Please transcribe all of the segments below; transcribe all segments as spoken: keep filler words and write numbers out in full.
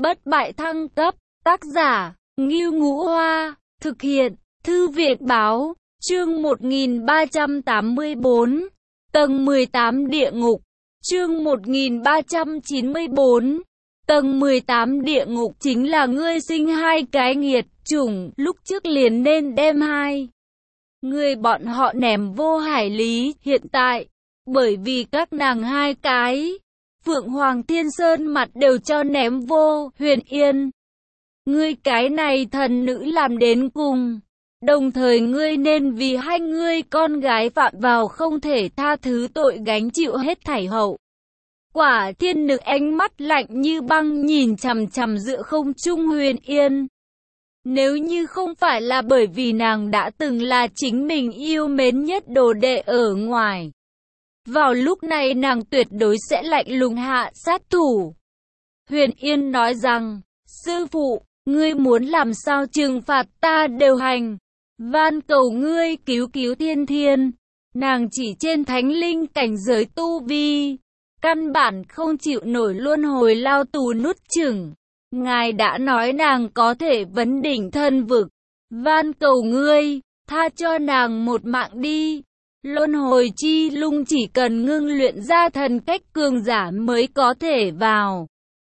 Bất bại thăng cấp, tác giả, Ngưu Ngũ Hoa, thực hiện, Thư viện báo, chương một nghìn ba trăm tám mươi tư, tầng mười tám địa ngục, chương một nghìn ba trăm chín mươi tư, tầng mười tám địa ngục chính là ngươi sinh hai cái nghiệt chủng, lúc trước liền nên đem hai người bọn họ ném vô hải lý, hiện tại, bởi vì các nàng hai cái, Phượng Hoàng Thiên Sơn mặt đều cho ném vô, Huyền Yên. Ngươi cái này thần nữ làm đến cùng, đồng thời ngươi nên vì hai ngươi con gái phạm vào không thể tha thứ tội gánh chịu hết thảy hậu. Quả thiên nữ ánh mắt lạnh như băng nhìn chằm chằm giữa không trung Huyền Yên. Nếu như không phải là bởi vì nàng đã từng là chính mình yêu mến nhất đồ đệ ở ngoài, vào lúc này nàng tuyệt đối sẽ lạnh lùng hạ sát thủ. Huyền Yên nói rằng, sư phụ, ngươi muốn làm sao trừng phạt ta đều hành. Van cầu ngươi cứu cứu Thiên Thiên. Nàng chỉ trên thánh linh cảnh giới tu vi, căn bản không chịu nổi luân hồi lao tù nuốt chửng. Ngài đã nói nàng có thể vấn đỉnh thân vực. Van cầu ngươi, tha cho nàng một mạng đi. Luân hồi chi lung chỉ cần ngưng luyện ra thần cách cường giả mới có thể vào.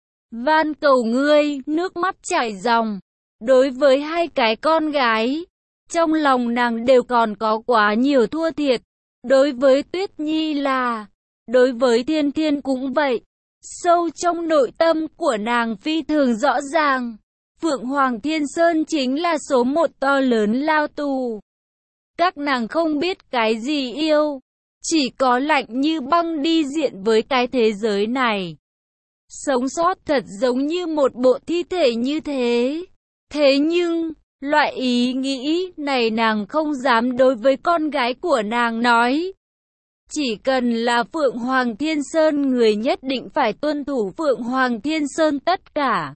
Van cầu ngươi, nước mắt chảy ròng. Đối với hai cái con gái, trong lòng nàng đều còn có quá nhiều thua thiệt. Đối với Tuyết Nhi là, đối với Thiên Thiên cũng vậy. Sâu trong nội tâm của nàng phi thường rõ ràng, Phượng Hoàng Thiên Sơn chính là số một to lớn lao tù. Các nàng không biết cái gì yêu, chỉ có lạnh như băng đi diện với cái thế giới này. Sống sót thật giống như một bộ thi thể như thế. Thế nhưng, loại ý nghĩ này nàng không dám đối với con gái của nàng nói. Chỉ cần là Phượng Hoàng Thiên Sơn người nhất định phải tuân thủ Phượng Hoàng Thiên Sơn tất cả.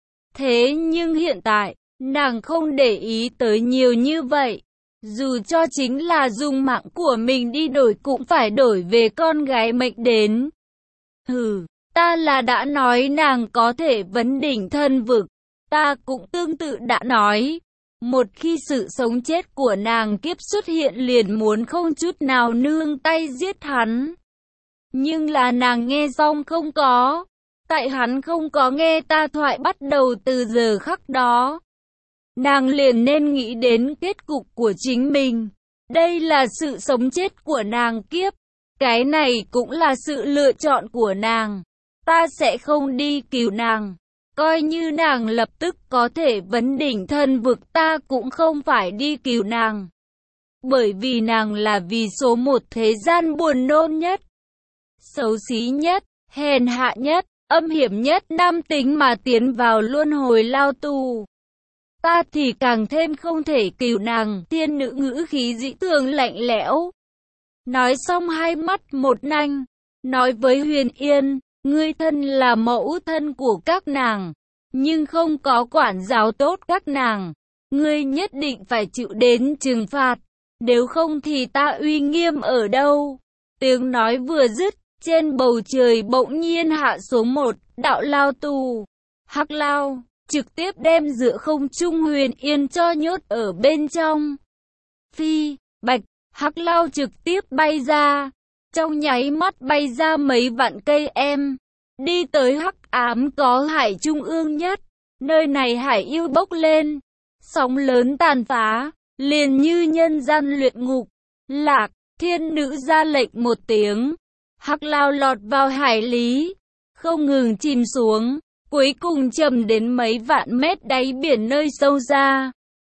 Thế nhưng hiện tại, nàng không để ý tới nhiều như vậy. Dù cho chính là dùng mạng của mình đi đổi cũng phải đổi về con gái mệnh đến. Hừ, ta là đã nói nàng có thể vấn đỉnh thân vực. Ta cũng tương tự đã nói. Một khi sự sống chết của nàng kiếp xuất hiện liền muốn không chút nào nương tay giết hắn. Nhưng là nàng nghe xong không có. Tại hắn không có nghe ta thoại bắt đầu từ giờ khắc đó. Nàng liền nên nghĩ đến kết cục của chính mình. Đây là sự sống chết của nàng kiếp. Cái này cũng là sự lựa chọn của nàng. Ta sẽ không đi cứu nàng. Coi như nàng lập tức có thể vấn đỉnh thân vực ta cũng không phải đi cứu nàng. Bởi vì nàng là vì số một thế gian buồn nôn nhất, xấu xí nhất, hèn hạ nhất, âm hiểm nhất nam tính mà tiến vào luân hồi lao tù. Ta thì càng thêm không thể cứu nàng. Thiên nữ ngữ khí dĩ tường lạnh lẽo. Nói xong hai mắt một nanh, nói với Huyền Yên. Ngươi thân là mẫu thân của các nàng, nhưng không có quản giáo tốt các nàng. Ngươi nhất định phải chịu đến trừng phạt, nếu không thì ta uy nghiêm ở đâu? Tiếng nói vừa dứt, trên bầu trời bỗng nhiên hạ xuống một đạo lao tù. Hắc lao, trực tiếp đem giữa không trung Huyền Yên cho nhốt ở bên trong. Phi, bạch, hắc lao trực tiếp bay ra. Trong nháy mắt bay ra mấy vạn cây em, đi tới hắc ám có hải trung ương nhất. Nơi này hải yêu bốc lên, sóng lớn tàn phá, liền như nhân gian luyện ngục. Lạc, thiên nữ ra lệnh một tiếng, hắc lao lọt vào hải lý, không ngừng chìm xuống, cuối cùng chìm đến mấy vạn mét đáy biển nơi sâu ra.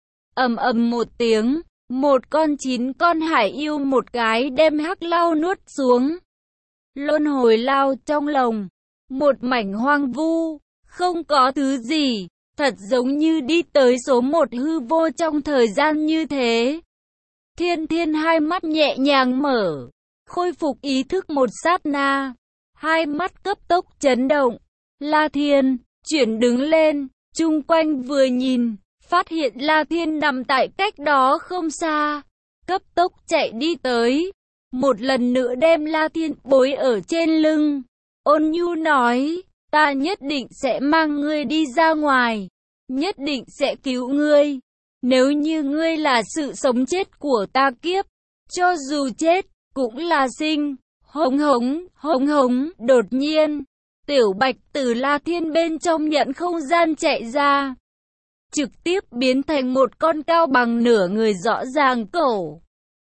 Ầm ầm một tiếng. Một con chín con hải yêu một cái đem hắc lao nuốt xuống. Luân hồi lao trong lồng, một mảnh hoang vu, không có thứ gì, thật giống như đi tới số một hư vô trong thời gian như thế. Thiên Thiên hai mắt nhẹ nhàng mở, khôi phục ý thức một sát na, hai mắt cấp tốc chấn động. La Thiên, chuyển đứng lên, chung quanh vừa nhìn. Phát hiện La Thiên nằm tại cách đó không xa, cấp tốc chạy đi tới, một lần nữa đem La Thiên bối ở trên lưng, ôn nhu nói, ta nhất định sẽ mang ngươi đi ra ngoài, nhất định sẽ cứu ngươi. Nếu như ngươi là sự sống chết của ta kiếp, cho dù chết, cũng là sinh. Hống hống, hống hống, đột nhiên, Tiểu Bạch từ La Thiên bên trong nhận không gian chạy ra, trực tiếp biến thành một con cao bằng nửa người rõ ràng cổ,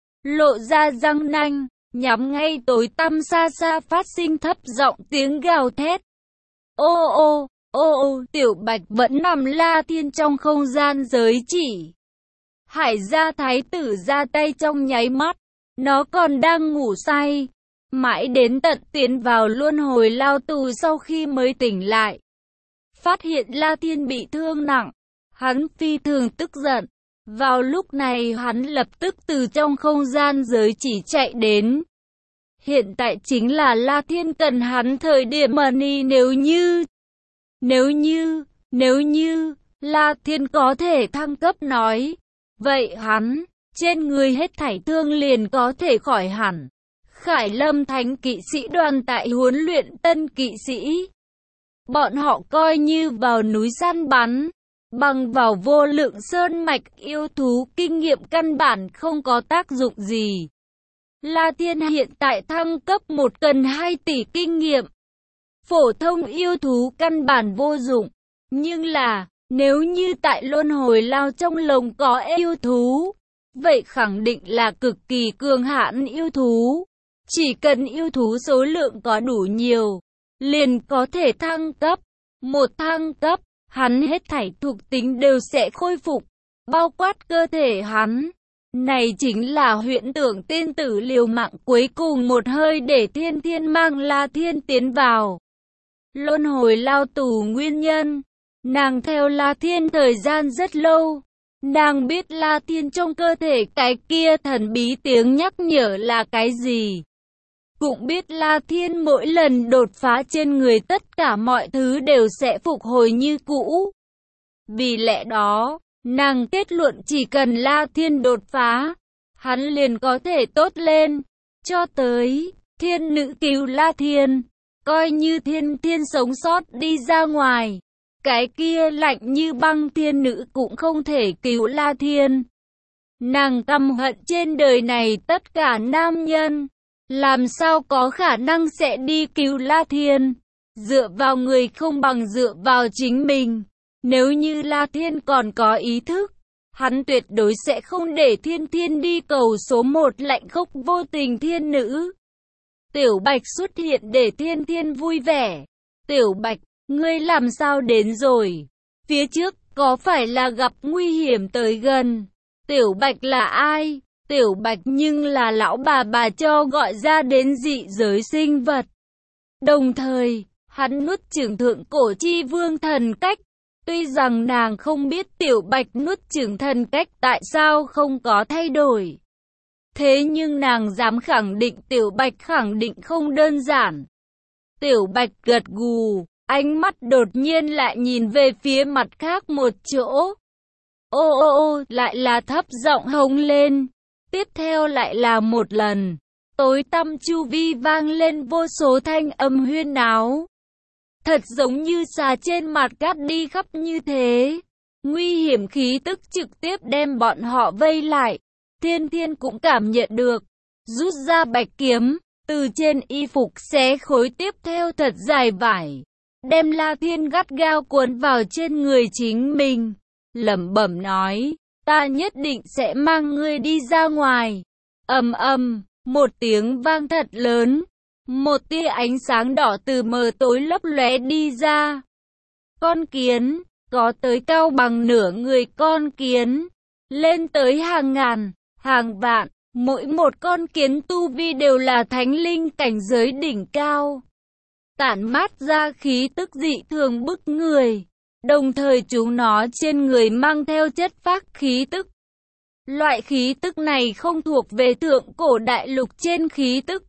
lộ ra răng nanh, nhắm ngay tối tăm xa xa phát sinh thấp giọng tiếng gào thét. Ô ô, ô ô, Tiểu Bạch vẫn nằm La Thiên trong không gian giới chỉ. Hải gia thái tử ra tay trong nháy mắt, nó còn đang ngủ say, mãi đến tận tiến vào luân hồi lao tù sau khi mới tỉnh lại. Phát hiện La Thiên bị thương nặng, hắn phi thường tức giận. Vào lúc này hắn lập tức từ trong không gian giới chỉ chạy đến. Hiện tại chính là La Thiên cần hắn thời điểm money nếu như, nếu như, nếu như, La Thiên có thể thăng cấp nói. Vậy hắn, trên người hết thảy thương liền có thể khỏi hẳn. Khải Lâm Thánh kỵ sĩ đoàn tại huấn luyện tân kỵ sĩ. Bọn họ coi như vào núi săn bắn, bằng vào vô lượng sơn mạch yêu thú kinh nghiệm căn bản không có tác dụng gì. La Thiên hiện tại thăng cấp một cần hai tỷ kinh nghiệm. Phổ thông yêu thú căn bản vô dụng. Nhưng là, nếu như tại luân hồi lao trong lồng có yêu thú, vậy khẳng định là cực kỳ cường hãn yêu thú. Chỉ cần yêu thú số lượng có đủ nhiều, liền có thể thăng cấp. Một thăng cấp, hắn hết thảy thuộc tính đều sẽ khôi phục, bao quát cơ thể hắn. Này chính là huyễn tưởng tiên tử liều mạng cuối cùng một hơi để Thiên Thiên mang La Thiên tiến vào luân hồi lao tù nguyên nhân. Nàng theo La Thiên thời gian rất lâu. Nàng biết La Thiên trong cơ thể cái kia thần bí tiếng nhắc nhở là cái gì. Cũng biết La Thiên mỗi lần đột phá trên người tất cả mọi thứ đều sẽ phục hồi như cũ. Vì lẽ đó, nàng kết luận chỉ cần La Thiên đột phá, hắn liền có thể tốt lên. Cho tới, thiên nữ cứu La Thiên, coi như Thiên Thiên sống sót đi ra ngoài, cái kia lạnh như băng thiên nữ cũng không thể cứu La Thiên. Nàng căm hận trên đời này tất cả nam nhân, làm sao có khả năng sẽ đi cứu La Thiên. Dựa vào người không bằng dựa vào chính mình. Nếu như La Thiên còn có ý thức, hắn tuyệt đối sẽ không để Thiên Thiên đi cầu số một lạnh khốc vô tình thiên nữ. Tiểu Bạch xuất hiện để Thiên Thiên vui vẻ. Tiểu Bạch, ngươi làm sao đến rồi? Phía trước có phải là gặp nguy hiểm tới gần? Tiểu Bạch là ai? Tiểu Bạch nhưng là lão bà bà cho gọi ra đến dị giới sinh vật. Đồng thời, hắn nuốt chửng thượng cổ chi vương thần cách. Tuy rằng nàng không biết Tiểu Bạch nuốt chửng thần cách tại sao không có thay đổi. Thế nhưng nàng dám khẳng định Tiểu Bạch khẳng định không đơn giản. Tiểu Bạch gật gù, ánh mắt đột nhiên lại nhìn về phía mặt khác một chỗ. Ô ô ô, lại là thấp giọng hống lên. Tiếp theo lại là một lần. Tối tăm chu vi vang lên vô số thanh âm huyên náo. Thật giống như xà trên mặt cát đi khắp như thế. Nguy hiểm khí tức trực tiếp đem bọn họ vây lại. Thiên Thiên cũng cảm nhận được. Rút ra bạch kiếm, từ trên y phục xé khối tiếp theo thật dài vải. Đem La Thiên gắt gao cuốn vào trên người chính mình. Lẩm bẩm nói, ta nhất định sẽ mang ngươi đi ra ngoài. Ầm ầm, một tiếng vang thật lớn. Một tia ánh sáng đỏ từ mờ tối lấp lóe đi ra. Con kiến, có tới cao bằng nửa người con kiến. Lên tới hàng ngàn, hàng vạn. Mỗi một con kiến tu vi đều là thánh linh cảnh giới đỉnh cao. Tản mát ra khí tức dị thường bức người. Đồng thời chúng nó trên người mang theo chất phác khí tức. Loại khí tức này không thuộc về thượng cổ đại lục trên khí tức.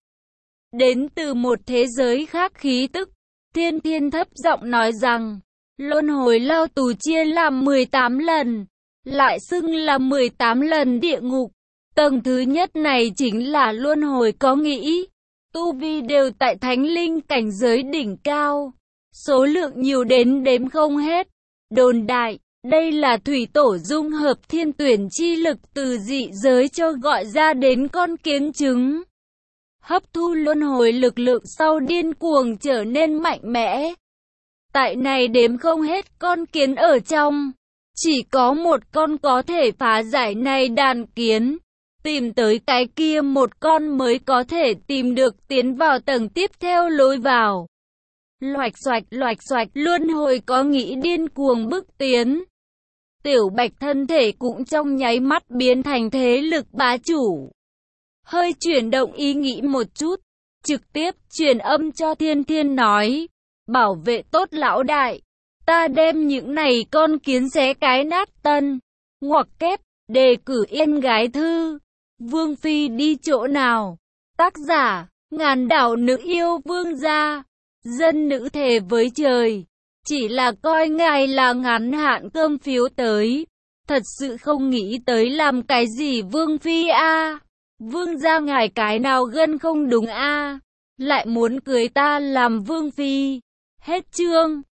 Đến từ một thế giới khác khí tức. Thiên Thiên thấp giọng nói rằng, luân hồi lao tù chia làm mười tám lần, lại xưng là mười tám lần địa ngục. Tầng thứ nhất này chính là luân hồi có nghĩ. Tu vi đều tại thánh linh cảnh giới đỉnh cao. số lượng nhiều đến đếm không hết. Đồn đại, đây là thủy tổ dung hợp thiên tuyển chi lực từ dị giới cho gọi ra đến con kiến trứng. Hấp thu luân hồi lực lượng sau điên cuồng trở nên mạnh mẽ. Tại này đếm không hết con kiến ở trong. Chỉ có một con có thể phá giải này đàn kiến. Tìm tới cái kia một con mới có thể tìm được tiến vào tầng tiếp theo lối vào. Loạch xoạch loạch xoạch luân hồi có nghĩ điên cuồng bước tiến. Tiểu Bạch thân thể cũng trong nháy mắt biến thành thế lực bá chủ. Hơi chuyển động ý nghĩ một chút, trực tiếp truyền âm cho Thiên Thiên nói, bảo vệ tốt lão đại, ta đem những này con kiến xé cái nát tân, ngoặc kép, đề cử yên gái thư, Vương Phi đi chỗ nào, tác giả, ngàn đảo nữ yêu vương gia, dân nữ thề với trời, chỉ là coi ngài là ngắn hạn cơm phiếu tới, thật sự không nghĩ tới làm cái gì Vương Phi a à. Vương gia ngài cái nào gân không đúng a à. Lại muốn cưới ta làm Vương Phi. Hết chương.